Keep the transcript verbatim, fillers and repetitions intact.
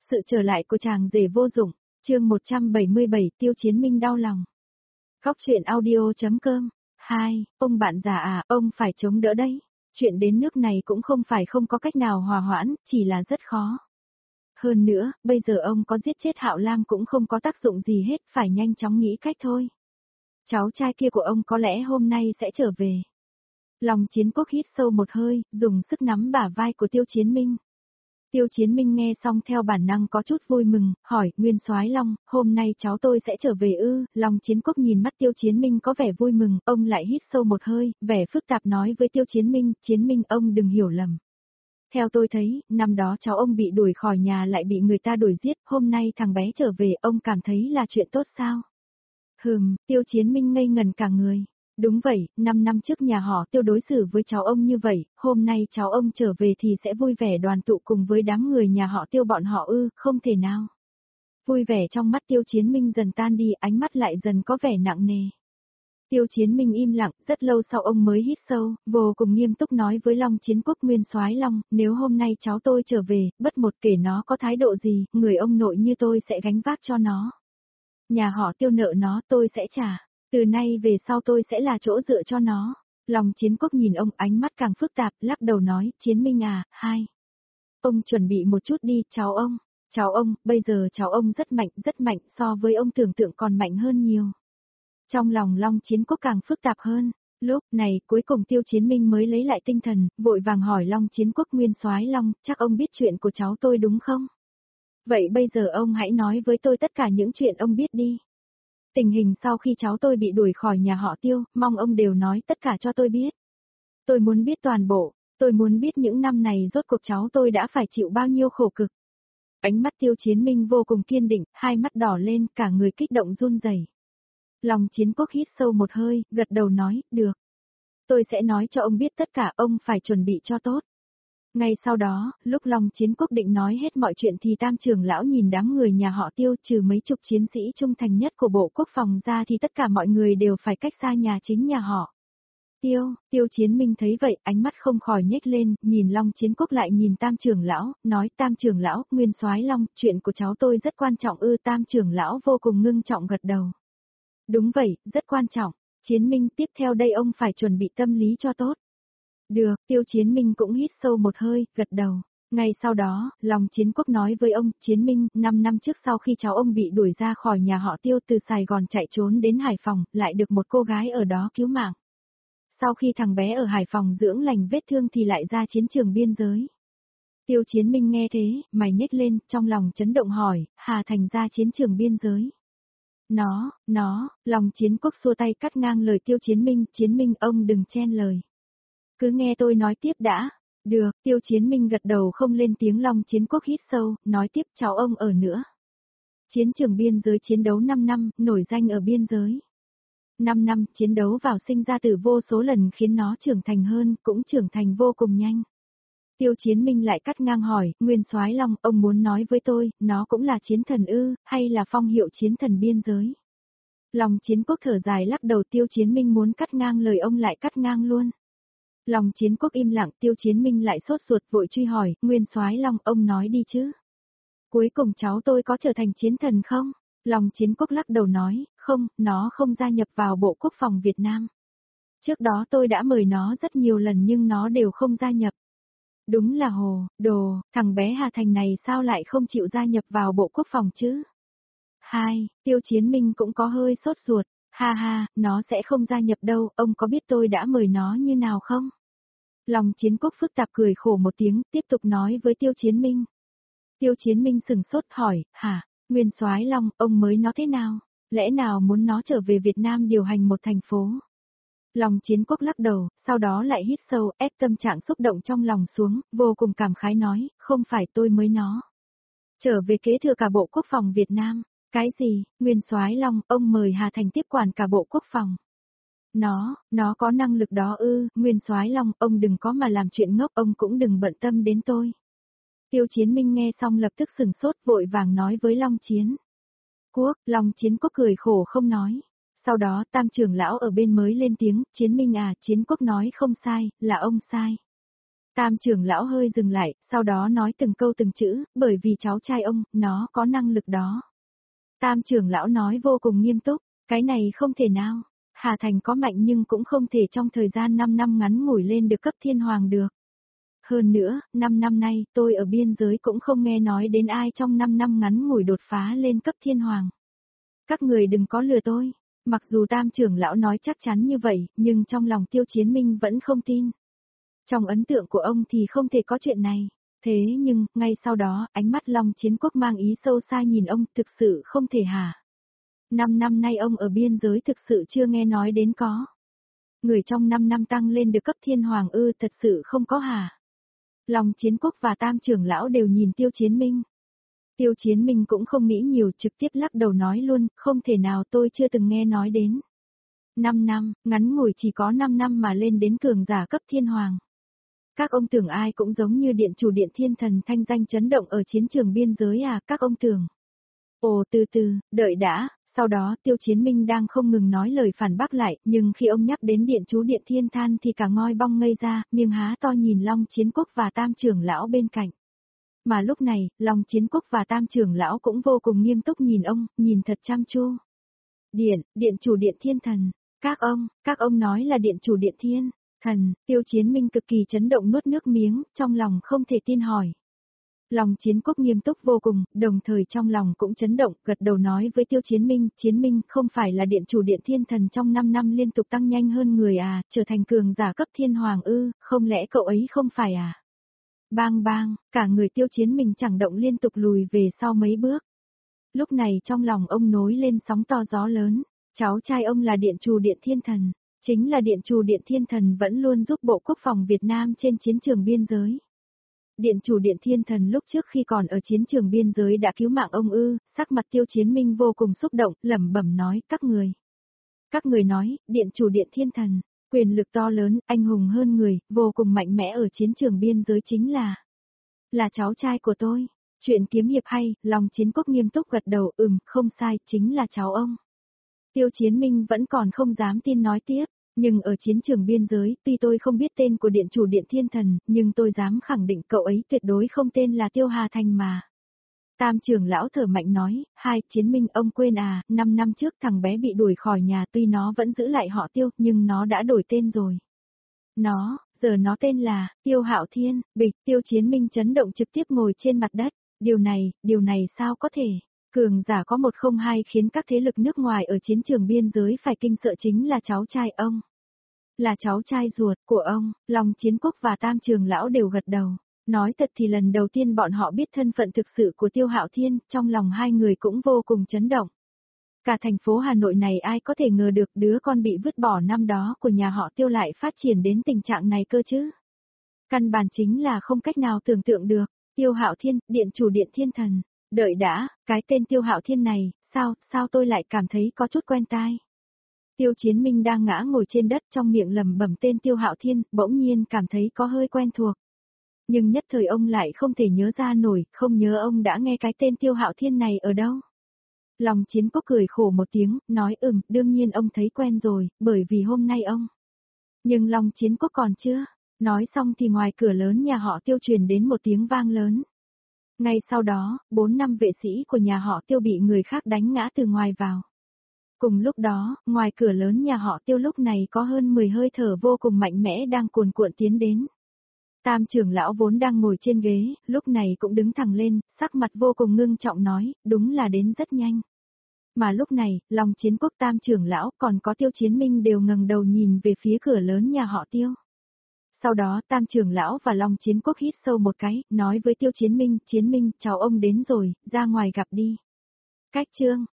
Sự trở lại của chàng rể vô dụng, chương một trăm bảy mươi bảy Tiêu Chiến Minh đau lòng. Góc truyện audio.com hai, ông bạn già à, ông phải chống đỡ đấy. Chuyện đến nước này cũng không phải không có cách nào hòa hoãn, chỉ là rất khó. Hơn nữa, bây giờ ông có giết chết Hạo Lam cũng không có tác dụng gì hết, phải nhanh chóng nghĩ cách thôi. Cháu trai kia của ông có lẽ hôm nay sẽ trở về. Lòng Chiến Quốc hít sâu một hơi, dùng sức nắm bả vai của Tiêu Chiến Minh. Tiêu Chiến Minh nghe xong theo bản năng có chút vui mừng, hỏi, Nguyên Soái Long, hôm nay cháu tôi sẽ trở về ư? Long Chiến Quốc nhìn mắt Tiêu Chiến Minh có vẻ vui mừng, ông lại hít sâu một hơi, vẻ phức tạp nói với Tiêu Chiến Minh, Chiến Minh ông đừng hiểu lầm. Theo tôi thấy, năm đó cháu ông bị đuổi khỏi nhà lại bị người ta đuổi giết, hôm nay thằng bé trở về, ông cảm thấy là chuyện tốt sao? Hừm, Tiêu Chiến Minh ngây ngần cả người. Đúng vậy, năm năm trước nhà họ Tiêu đối xử với cháu ông như vậy, hôm nay cháu ông trở về thì sẽ vui vẻ đoàn tụ cùng với đám người nhà họ Tiêu bọn họ ư, không thể nào. Vui vẻ trong mắt Tiêu Chiến Minh dần tan đi, ánh mắt lại dần có vẻ nặng nề. Tiêu Chiến Minh im lặng, rất lâu sau ông mới hít sâu, vô cùng nghiêm túc nói với Long Chiến Quốc, Nguyên Soái Long, nếu hôm nay cháu tôi trở về, bất một kể nó có thái độ gì, người ông nội như tôi sẽ gánh vác cho nó. Nhà họ Tiêu nợ nó tôi sẽ trả. Từ nay về sau tôi sẽ là chỗ dựa cho nó. Long Chiến Quốc nhìn ông, ánh mắt càng phức tạp, lắc đầu nói, Chiến Minh à, hai. Ông chuẩn bị một chút đi, cháu ông. Cháu ông, bây giờ cháu ông rất mạnh, rất mạnh, so với ông tưởng tượng còn mạnh hơn nhiều. Trong lòng Long Chiến Quốc càng phức tạp hơn. Lúc này, cuối cùng Tiêu Chiến Minh mới lấy lại tinh thần, vội vàng hỏi Long Chiến Quốc, Nguyên Soái Long, chắc ông biết chuyện của cháu tôi đúng không? Vậy bây giờ ông hãy nói với tôi tất cả những chuyện ông biết đi. Tình hình sau khi cháu tôi bị đuổi khỏi nhà họ Tiêu, mong ông đều nói tất cả cho tôi biết. Tôi muốn biết toàn bộ, tôi muốn biết những năm này rốt cuộc cháu tôi đã phải chịu bao nhiêu khổ cực. Ánh mắt Tiêu Chiến Minh vô cùng kiên định, hai mắt đỏ lên, cả người kích động run rẩy. Long Chiến Quốc hít sâu một hơi, gật đầu nói, được. Tôi sẽ nói cho ông biết tất cả, ông phải chuẩn bị cho tốt. Ngay sau đó, lúc Long Chiến Quốc định nói hết mọi chuyện thì Tam trưởng lão nhìn đám người nhà họ Tiêu, trừ mấy chục chiến sĩ trung thành nhất của Bộ Quốc phòng ra thì tất cả mọi người đều phải cách xa nhà chính nhà họ. Tiêu, Tiêu Chiến Minh thấy vậy, ánh mắt không khỏi nhếch lên, nhìn Long Chiến Quốc lại nhìn Tam trưởng lão, nói, Tam trưởng lão, Nguyên Soái Long, chuyện của cháu tôi rất quan trọng ư? Tam trưởng lão vô cùng ngưng trọng gật đầu. Đúng vậy, rất quan trọng. Chiến Minh, tiếp theo đây ông phải chuẩn bị tâm lý cho tốt. Được, Tiêu Chiến Minh cũng hít sâu một hơi, gật đầu. Ngay sau đó, Long Chiến Quốc nói với ông, Chiến Minh, năm năm trước sau khi cháu ông bị đuổi ra khỏi nhà họ Tiêu từ Sài Gòn chạy trốn đến Hải Phòng, lại được một cô gái ở đó cứu mạng. Sau khi thằng bé ở Hải Phòng dưỡng lành vết thương thì lại ra chiến trường biên giới. Tiêu Chiến Minh nghe thế, mày nhếch lên, trong lòng chấn động hỏi, Hà Thành ra chiến trường biên giới. Nó, nó, Long Chiến Quốc xua tay cắt ngang lời Tiêu Chiến Minh, Chiến Minh ông đừng chen lời. Cứ nghe tôi nói tiếp đã. Được, Tiêu Chiến Minh gật đầu không lên tiếng. Long Chiến Quốc hít sâu, nói tiếp cháu ông ở nữa. Chiến trường biên giới chiến đấu năm năm, nổi danh ở biên giới. năm năm, chiến đấu vào sinh ra tử vô số lần khiến nó trưởng thành hơn, cũng trưởng thành vô cùng nhanh. Tiêu Chiến Minh lại cắt ngang hỏi, Nguyên Soái Long, ông muốn nói với tôi, nó cũng là chiến thần ư, hay là phong hiệu chiến thần biên giới? Long Chiến Quốc thở dài lắc đầu. Tiêu Chiến Minh muốn cắt ngang lời ông lại cắt ngang luôn. Long Chiến Quốc im lặng, Tiêu Chiến Minh lại sốt ruột vội truy hỏi, Nguyên Soái Long, ông nói đi chứ. Cuối cùng cháu tôi có trở thành chiến thần không? Long Chiến Quốc lắc đầu nói, không, nó không gia nhập vào Bộ Quốc phòng Việt Nam. Trước đó tôi đã mời nó rất nhiều lần nhưng nó đều không gia nhập. Đúng là hồ, đồ, thằng bé Hà Thành này sao lại không chịu gia nhập vào Bộ Quốc phòng chứ? Hai, Tiêu Chiến Minh cũng có hơi sốt ruột. Ha ha, nó sẽ không gia nhập đâu, ông có biết tôi đã mời nó như nào không? Long Chiến Quốc phức tạp cười khổ một tiếng, tiếp tục nói với Tiêu Chiến Minh. Tiêu Chiến Minh sừng sốt hỏi, hả, Nguyên Soái Long, ông mới nó thế nào? Lẽ nào muốn nó trở về Việt Nam điều hành một thành phố? Long Chiến Quốc lắc đầu, sau đó lại hít sâu, ép tâm trạng xúc động trong lòng xuống, vô cùng cảm khái nói, không phải tôi mới nó. Trở về kế thừa cả Bộ Quốc phòng Việt Nam. Cái gì, Nguyên Soái Long, ông mời Hà Thành tiếp quản cả Bộ Quốc phòng. Nó, nó có năng lực đó ư? Nguyên Soái Long, ông đừng có mà làm chuyện ngốc, ông cũng đừng bận tâm đến tôi. Tiêu Chiến Minh nghe xong lập tức sừng sốt, vội vàng nói với Long Chiến Quốc. Long Chiến Quốc cười khổ không nói. Sau đó Tam trưởng lão ở bên mới lên tiếng, Chiến Minh à, Chiến Quốc nói không sai, là ông sai. Tam trưởng lão hơi dừng lại, sau đó nói từng câu từng chữ, bởi vì cháu trai ông, nó có năng lực đó. Tam trưởng lão nói vô cùng nghiêm túc, cái này không thể nào. Hà Thành có mạnh nhưng cũng không thể trong thời gian năm năm ngắn ngủi lên được cấp thiên hoàng được. Hơn nữa, năm năm nay, tôi ở biên giới cũng không nghe nói đến ai trong năm năm ngắn ngủi đột phá lên cấp thiên hoàng. Các người đừng có lừa tôi. Mặc dù tam trưởng lão nói chắc chắn như vậy, nhưng trong lòng Tiêu Chiến Minh vẫn không tin. Trong ấn tượng của ông thì không thể có chuyện này. Thế nhưng, ngay sau đó, ánh mắt Long Chiến Quốc mang ý sâu xa nhìn ông, thực sự không thể hả? Năm năm nay ông ở biên giới thực sự chưa nghe nói đến có. Người trong năm năm tăng lên được cấp thiên hoàng ư thật sự không có hả? Long Chiến Quốc và tam trưởng lão đều nhìn Tiêu Chiến Minh. Tiêu Chiến Minh cũng không nghĩ nhiều, trực tiếp lắc đầu nói luôn, không thể nào, tôi chưa từng nghe nói đến. Năm năm, ngắn ngủi chỉ có năm năm mà lên đến cường giả cấp thiên hoàng. Các ông tưởng ai cũng giống như điện chủ điện thiên thần thanh danh chấn động ở chiến trường biên giới à, các ông tưởng. Ồ từ từ, đợi đã, sau đó Tiêu Chiến Minh đang không ngừng nói lời phản bác lại, nhưng khi ông nhắc đến điện chú điện thiên than thì cả ngoi bong ngây ra, miệng há to nhìn Long Chiến Quốc và tam trưởng lão bên cạnh. Mà lúc này, Long Chiến Quốc và tam trưởng lão cũng vô cùng nghiêm túc nhìn ông, nhìn thật chăm chú. Điện, điện chủ điện thiên thần, các ông, các ông nói là điện chủ điện thiên thần, Tiêu Chiến Minh cực kỳ chấn động nuốt nước miếng, trong lòng không thể tin hỏi. Long Chiến Quốc nghiêm túc vô cùng, đồng thời trong lòng cũng chấn động, gật đầu nói với Tiêu Chiến Minh, Chiến Minh không phải là điện chủ điện thiên thần trong năm năm liên tục tăng nhanh hơn người à, trở thành cường giả cấp thiên hoàng ư, không lẽ cậu ấy không phải à? Bang bang, cả người Tiêu Chiến Minh chẳng động liên tục lùi về sau mấy bước. Lúc này trong lòng ông nối lên sóng to gió lớn, cháu trai ông là điện chủ điện thiên thần, chính là điện chủ điện thiên thần vẫn luôn giúp Bộ Quốc phòng Việt Nam trên chiến trường biên giới. Điện chủ điện thiên thần lúc trước khi còn ở chiến trường biên giới đã cứu mạng ông ư, sắc mặt Tiêu Chiến Minh vô cùng xúc động, lẩm bẩm nói, các người. Các người nói, điện chủ điện thiên thần, quyền lực to lớn, anh hùng hơn người, vô cùng mạnh mẽ ở chiến trường biên giới chính là, là cháu trai của tôi. Chuyện kiếm hiệp hay, Long Chiến Quốc nghiêm túc gật đầu, ừm, không sai, chính là cháu ông. Tiêu Chiến Minh vẫn còn không dám tin nói tiếp. Nhưng ở chiến trường biên giới, tuy tôi không biết tên của điện chủ điện thiên thần, nhưng tôi dám khẳng định cậu ấy tuyệt đối không tên là Tiêu Hà Thành mà. Tam trưởng lão thở mạnh nói, hai, Chiến Minh ông quên à, năm năm trước thằng bé bị đuổi khỏi nhà tuy nó vẫn giữ lại họ Tiêu, nhưng nó đã đổi tên rồi. Nó, giờ nó tên là, Tiêu Hạo Thiên, bịch, Tiêu Chiến Minh chấn động trực tiếp ngồi trên mặt đất, điều này, điều này sao có thể? Cường giả có một không hai khiến các thế lực nước ngoài ở chiến trường biên giới phải kinh sợ chính là cháu trai ông. Là cháu trai ruột của ông, Long Chiến Quốc và tam trưởng lão đều gật đầu. Nói thật thì lần đầu tiên bọn họ biết thân phận thực sự của Tiêu Hạo Thiên, trong lòng hai người cũng vô cùng chấn động. Cả thành phố Hà Nội này ai có thể ngờ được đứa con bị vứt bỏ năm đó của nhà họ Tiêu lại phát triển đến tình trạng này cơ chứ. Căn bản chính là không cách nào tưởng tượng được. Tiêu Hạo Thiên, điện chủ điện thiên thần. Đợi đã, cái tên Tiêu Hạo Thiên này, sao, sao tôi lại cảm thấy có chút quen tai. Tiêu Chiến Minh đang ngã ngồi trên đất trong miệng lẩm bẩm tên Tiêu Hạo Thiên, bỗng nhiên cảm thấy có hơi quen thuộc. Nhưng nhất thời ông lại không thể nhớ ra nổi, không nhớ ông đã nghe cái tên Tiêu Hạo Thiên này ở đâu. Long Chiến Quốc cười khổ một tiếng, nói ừm, đương nhiên ông thấy quen rồi, bởi vì hôm nay ông. Nhưng Long Chiến Quốc còn chưa, nói xong thì ngoài cửa lớn nhà họ Tiêu truyền đến một tiếng vang lớn. Ngay sau đó, bốn năm vệ sĩ của nhà họ Tiêu bị người khác đánh ngã từ ngoài vào. Cùng lúc đó, ngoài cửa lớn nhà họ Tiêu lúc này có hơn mười hơi thở vô cùng mạnh mẽ đang cuồn cuộn tiến đến. Tam trưởng lão vốn đang ngồi trên ghế, lúc này cũng đứng thẳng lên, sắc mặt vô cùng ngưng trọng nói, đúng là đến rất nhanh. Mà lúc này, Long Chiến Quốc tam trưởng lão còn có Tiêu Chiến Minh đều ngẩng đầu nhìn về phía cửa lớn nhà họ Tiêu. Sau đó tam trưởng lão và Long Chiến Quốc hít sâu một cái, nói với Tiêu Chiến Minh, Chiến Minh, chào ông đến rồi, ra ngoài gặp đi. Cách chương